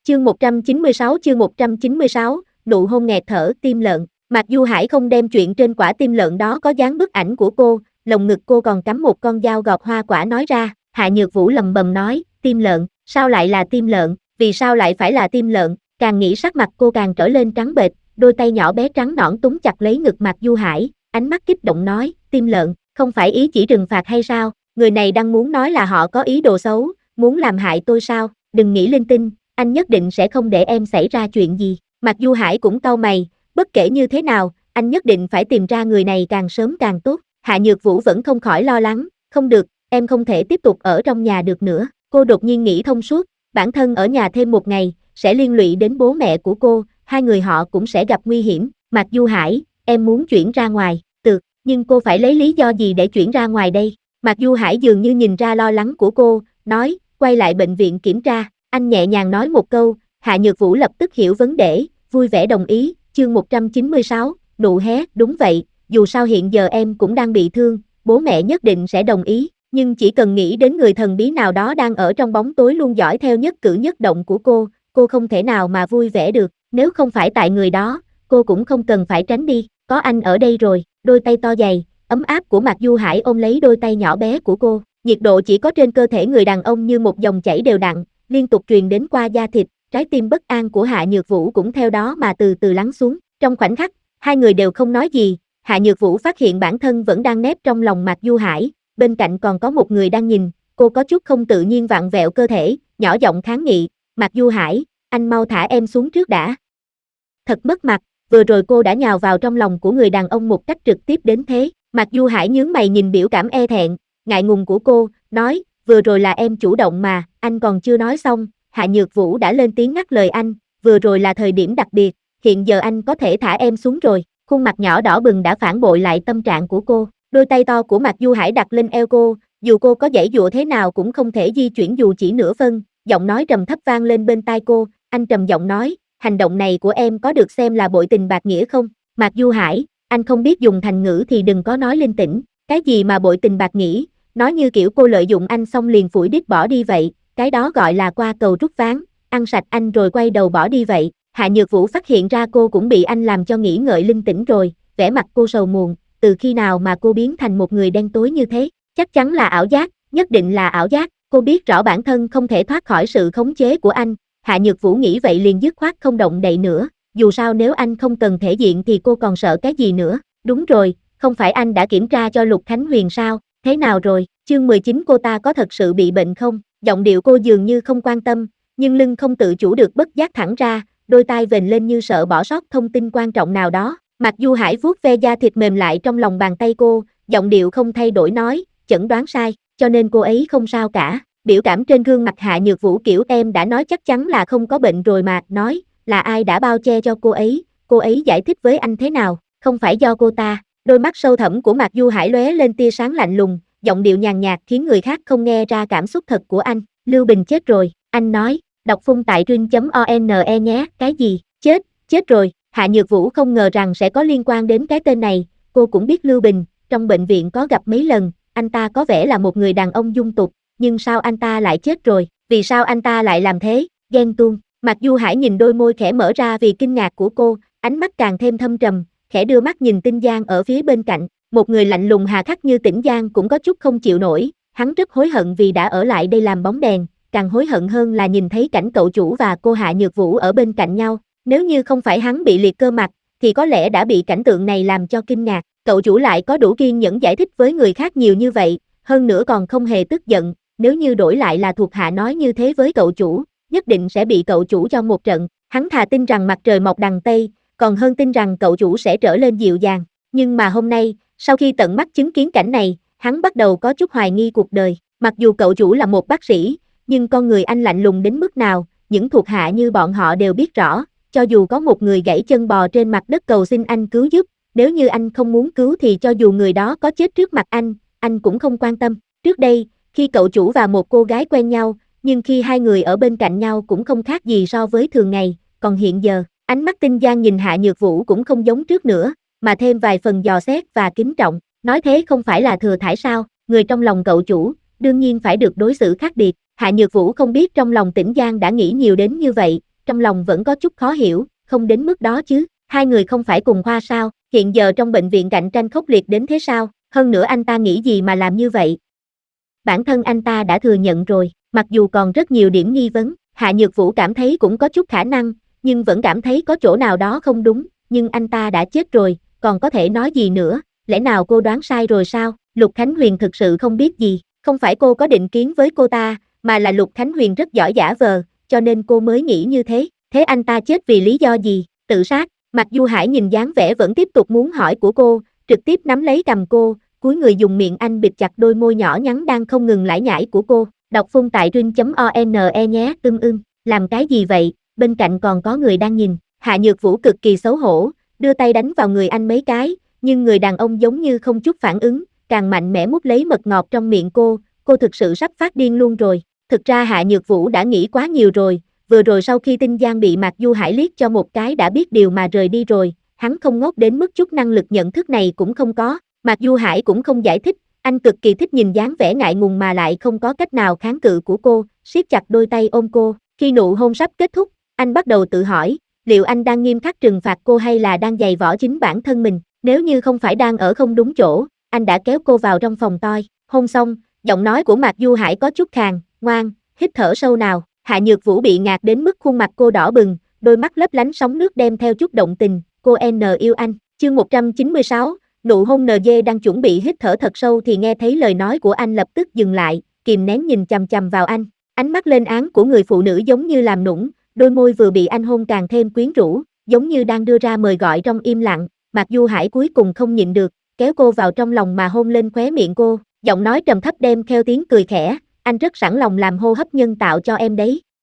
Chương 196, nụ hôn nghẹt thở tim lợn. Mạc Du Hải không đem chuyện trên quả tim lợn đó có dán bức ảnh của cô, lồng ngực cô còn cắm một con dao gọt hoa quả nói ra. Hạ Nhược Vũ lầm bầm nói, tim lợn, sao lại là tim lợn, vì sao lại phải là tim lợn? Càng nghĩ sắc mặt cô càng trở lên trắng bệch, đôi tay nhỏ bé trắng nõn túm chặt lấy ngực Mạc Du Hải, ánh mắt kích động nói, tim lợn, không phải ý chỉ trừng phạt hay sao? Người này đang muốn nói là họ có ý đồ xấu, muốn làm hại tôi sao? Đừng nghĩ linh tinh, anh nhất định sẽ không để em xảy ra chuyện gì. Mạc Du Hải cũng cau mày, bất kể như thế nào, anh nhất định phải tìm ra người này càng sớm càng tốt. Hạ Nhược Vũ vẫn không khỏi lo lắng, không được, em không thể tiếp tục ở trong nhà được nữa. Cô đột nhiên nghĩ thông suốt, bản thân ở nhà thêm một ngày, sẽ liên lụy đến bố mẹ của cô, hai người họ cũng sẽ gặp nguy hiểm. Mạc Du Hải, em muốn chuyển ra ngoài, được, nhưng cô phải lấy lý do gì để chuyển ra ngoài đây? Mạc Du Hải dường như nhìn ra lo lắng của cô, nói, quay lại bệnh viện kiểm tra. Anh nhẹ nhàng nói một câu, Hạ Nhược Vũ lập tức hiểu vấn đề, vui vẻ đồng ý. Chương 196, nụ hé, đúng vậy, dù sao hiện giờ em cũng đang bị thương, bố mẹ nhất định sẽ đồng ý, nhưng chỉ cần nghĩ đến người thần bí nào đó đang ở trong bóng tối luôn dõi theo nhất cử nhất động của cô không thể nào mà vui vẻ được, nếu không phải tại người đó, cô cũng không cần phải tránh đi, có anh ở đây rồi. Đôi tay to dày, ấm áp của Mạc Du Hải ôm lấy đôi tay nhỏ bé của cô, nhiệt độ chỉ có trên cơ thể người đàn ông như một dòng chảy đều đặn, liên tục truyền đến qua da thịt, trái tim bất an của Hạ Nhược Vũ cũng theo đó mà từ từ lắng xuống. Trong khoảnh khắc, hai người đều không nói gì, Hạ Nhược Vũ phát hiện bản thân vẫn đang nép trong lòng Mạc Du Hải, bên cạnh còn có một người đang nhìn, cô có chút không tự nhiên vặn vẹo cơ thể, nhỏ giọng kháng nghị, Mạc Du Hải, anh mau thả em xuống trước đã. Thật mất mặt, vừa rồi cô đã nhào vào trong lòng của người đàn ông một cách trực tiếp đến thế. Mạc Du Hải nhướng mày nhìn biểu cảm e thẹn, ngại ngùng của cô, nói, vừa rồi là em chủ động mà, anh còn chưa nói xong. Hạ Nhược Vũ đã lên tiếng ngắt lời anh, vừa rồi là thời điểm đặc biệt, hiện giờ anh có thể thả em xuống rồi. Khuôn mặt nhỏ đỏ bừng đã phản bội lại tâm trạng của cô, đôi tay to của Mạc Du Hải đặt lên eo cô, dù cô có giãy giụa thế nào cũng không thể di chuyển dù chỉ nửa phân, giọng nói trầm thấp vang lên bên tai cô, anh trầm giọng nói, hành động này của em có được xem là bội tình bạc nghĩa không? Mạc Du Hải, anh không biết dùng thành ngữ thì đừng có nói linh tinh, cái gì mà bội tình bạc nghĩa, nói như kiểu cô lợi dụng anh xong liền phủi đít bỏ đi vậy, cái đó gọi là qua cầu rút ván, ăn sạch anh rồi quay đầu bỏ đi vậy. Hạ Nhược Vũ phát hiện ra cô cũng bị anh làm cho nghĩ ngợi linh tinh rồi, vẻ mặt cô sầu muộn, từ khi nào mà cô biến thành một người đen tối như thế? Chắc chắn là ảo giác, nhất định là ảo giác, cô biết rõ bản thân không thể thoát khỏi sự khống chế của anh. Hạ Nhược Vũ nghĩ vậy liền dứt khoát không động đậy nữa, dù sao nếu anh không cần thể diện thì cô còn sợ cái gì nữa. Đúng rồi, không phải anh đã kiểm tra cho Lục Khánh Huyền sao, thế nào rồi? Chương 19 cô ta có thật sự bị bệnh không? Giọng điệu cô dường như không quan tâm, nhưng lưng không tự chủ được bất giác thẳng ra, đôi tai vểnh lên như sợ bỏ sót thông tin quan trọng nào đó. Mạc Du Hải vuốt ve da thịt mềm lại trong lòng bàn tay cô, giọng điệu không thay đổi nói, chẩn đoán sai, cho nên cô ấy không sao cả. Biểu cảm trên gương mặt Hạ Nhược Vũ kiểu em đã nói chắc chắn là không có bệnh rồi mà, nói, là ai đã bao che cho cô ấy giải thích với anh thế nào, không phải do cô ta. Đôi mắt sâu thẳm của Mạc Du Hải lóe lên tia sáng lạnh lùng, giọng điệu nhàn nhạt khiến người khác không nghe ra cảm xúc thật của anh. Lưu Bình chết rồi, anh nói, đọc phun tại rin.one nhé, cái gì, chết rồi. Hạ Nhược Vũ không ngờ rằng sẽ có liên quan đến cái tên này, cô cũng biết Lưu Bình, trong bệnh viện có gặp mấy lần, anh ta có vẻ là một người đàn ông dung tục, nhưng sao anh ta lại chết rồi, vì sao anh ta lại làm thế, ghen tuông. Mạc Du Hải nhìn đôi môi khẽ mở ra vì kinh ngạc của cô, ánh mắt càng thêm thâm trầm, khẽ đưa mắt nhìn Tĩnh Giang ở phía bên cạnh, một người lạnh lùng hà khắc như Tĩnh Giang cũng có chút không chịu nổi, hắn rất hối hận vì đã ở lại đây làm bóng đèn, càng hối hận hơn là nhìn thấy cảnh cậu chủ và cô Hạ Nhược Vũ ở bên cạnh nhau, nếu như không phải hắn bị liệt cơ mặt, thì có lẽ đã bị cảnh tượng này làm cho kinh ngạc, cậu chủ lại có đủ kiên nhẫn giải thích với người khác nhiều như vậy, hơn nữa còn không hề tức giận, nếu như đổi lại là thuộc hạ nói như thế với cậu chủ, nhất định sẽ bị cậu chủ cho một trận, hắn thà tin rằng mặt trời mọc đằng Tây, còn hơn tin rằng cậu chủ sẽ trở lên dịu dàng, nhưng mà hôm nay, sau khi tận mắt chứng kiến cảnh này, hắn bắt đầu có chút hoài nghi cuộc đời, mặc dù cậu chủ là một bác sĩ, nhưng con người anh lạnh lùng đến mức nào, những thuộc hạ như bọn họ đều biết rõ, cho dù có một người gãy chân bò trên mặt đất cầu xin anh cứu giúp, nếu như anh không muốn cứu thì cho dù người đó có chết trước mặt anh cũng không quan tâm. Trước đây, khi cậu chủ và một cô gái quen nhau, nhưng khi hai người ở bên cạnh nhau cũng không khác gì so với thường ngày, còn hiện giờ, ánh mắt Tĩnh Giang nhìn Hạ Nhược Vũ cũng không giống trước nữa, mà thêm vài phần dò xét và kính trọng, nói thế không phải là thừa thãi sao, người trong lòng cậu chủ, đương nhiên phải được đối xử khác biệt. Hạ Nhược Vũ không biết trong lòng Tĩnh Giang đã nghĩ nhiều đến như vậy, trong lòng vẫn có chút khó hiểu, không đến mức đó chứ, hai người không phải cùng khoa sao, hiện giờ trong bệnh viện cạnh tranh khốc liệt đến thế sao, hơn nữa anh ta nghĩ gì mà làm như vậy. Bản thân anh ta đã thừa nhận rồi, mặc dù còn rất nhiều điểm nghi vấn, Hạ Nhược Vũ cảm thấy cũng có chút khả năng, nhưng vẫn cảm thấy có chỗ nào đó không đúng, nhưng anh ta đã chết rồi, còn có thể nói gì nữa, lẽ nào cô đoán sai rồi sao, Lục Khánh Huyền thực sự không biết gì, không phải cô có định kiến với cô ta, mà là Lục Khánh Huyền rất giỏi giả vờ, cho nên cô mới nghĩ như thế anh ta chết vì lý do gì, tự sát, Mạc Du Hải nhìn dáng vẻ vẫn tiếp tục muốn hỏi của cô, trực tiếp nắm lấy cầm cô, cúi người dùng miệng anh bịt chặt đôi môi nhỏ nhắn đang không ngừng lải nhải của cô, đọc phun tại rin.one nhé, làm cái gì vậy, bên cạnh còn có người đang nhìn, Hạ Nhược Vũ cực kỳ xấu hổ, đưa tay đánh vào người anh mấy cái, nhưng người đàn ông giống như không chút phản ứng, càng mạnh mẽ mút lấy mật ngọt trong miệng cô thực sự sắp phát điên luôn rồi, thực ra Hạ Nhược Vũ đã nghĩ quá nhiều rồi, vừa rồi sau khi Tinh Giang bị Mạc Du Hải liếc cho một cái đã biết điều mà rời đi rồi, hắn không ngốc đến mức chút năng lực nhận thức này cũng không có, Mạc Du Hải cũng không giải thích, anh cực kỳ thích nhìn dáng vẻ ngại ngùng mà lại không có cách nào kháng cự của cô, siết chặt đôi tay ôm cô, khi nụ hôn sắp kết thúc, anh bắt đầu tự hỏi, liệu anh đang nghiêm khắc trừng phạt cô hay là đang giày võ chính bản thân mình, nếu như không phải đang ở không đúng chỗ, anh đã kéo cô vào trong phòng toi, hôn xong, giọng nói của Mạc Du Hải có chút khàn, ngoan, hít thở sâu nào, Hạ Nhược Vũ bị ngạt đến mức khuôn mặt cô đỏ bừng, đôi mắt lấp lánh sóng nước đem theo chút động tình, cô yêu anh, chương 196, nụ hôn NG đang chuẩn bị hít thở thật sâu thì nghe thấy lời nói của anh lập tức dừng lại, kìm nén nhìn chằm chằm vào anh, ánh mắt lên án của người phụ nữ giống như làm nũng, đôi môi vừa bị anh hôn càng thêm quyến rũ, giống như đang đưa ra mời gọi trong im lặng, Mạc Du Hải cuối cùng không nhịn được, kéo cô vào trong lòng mà hôn lên khóe miệng cô, giọng nói trầm thấp đem theo tiếng cười khẽ, anh rất sẵn lòng làm hô hấp nhân tạo cho em đấy,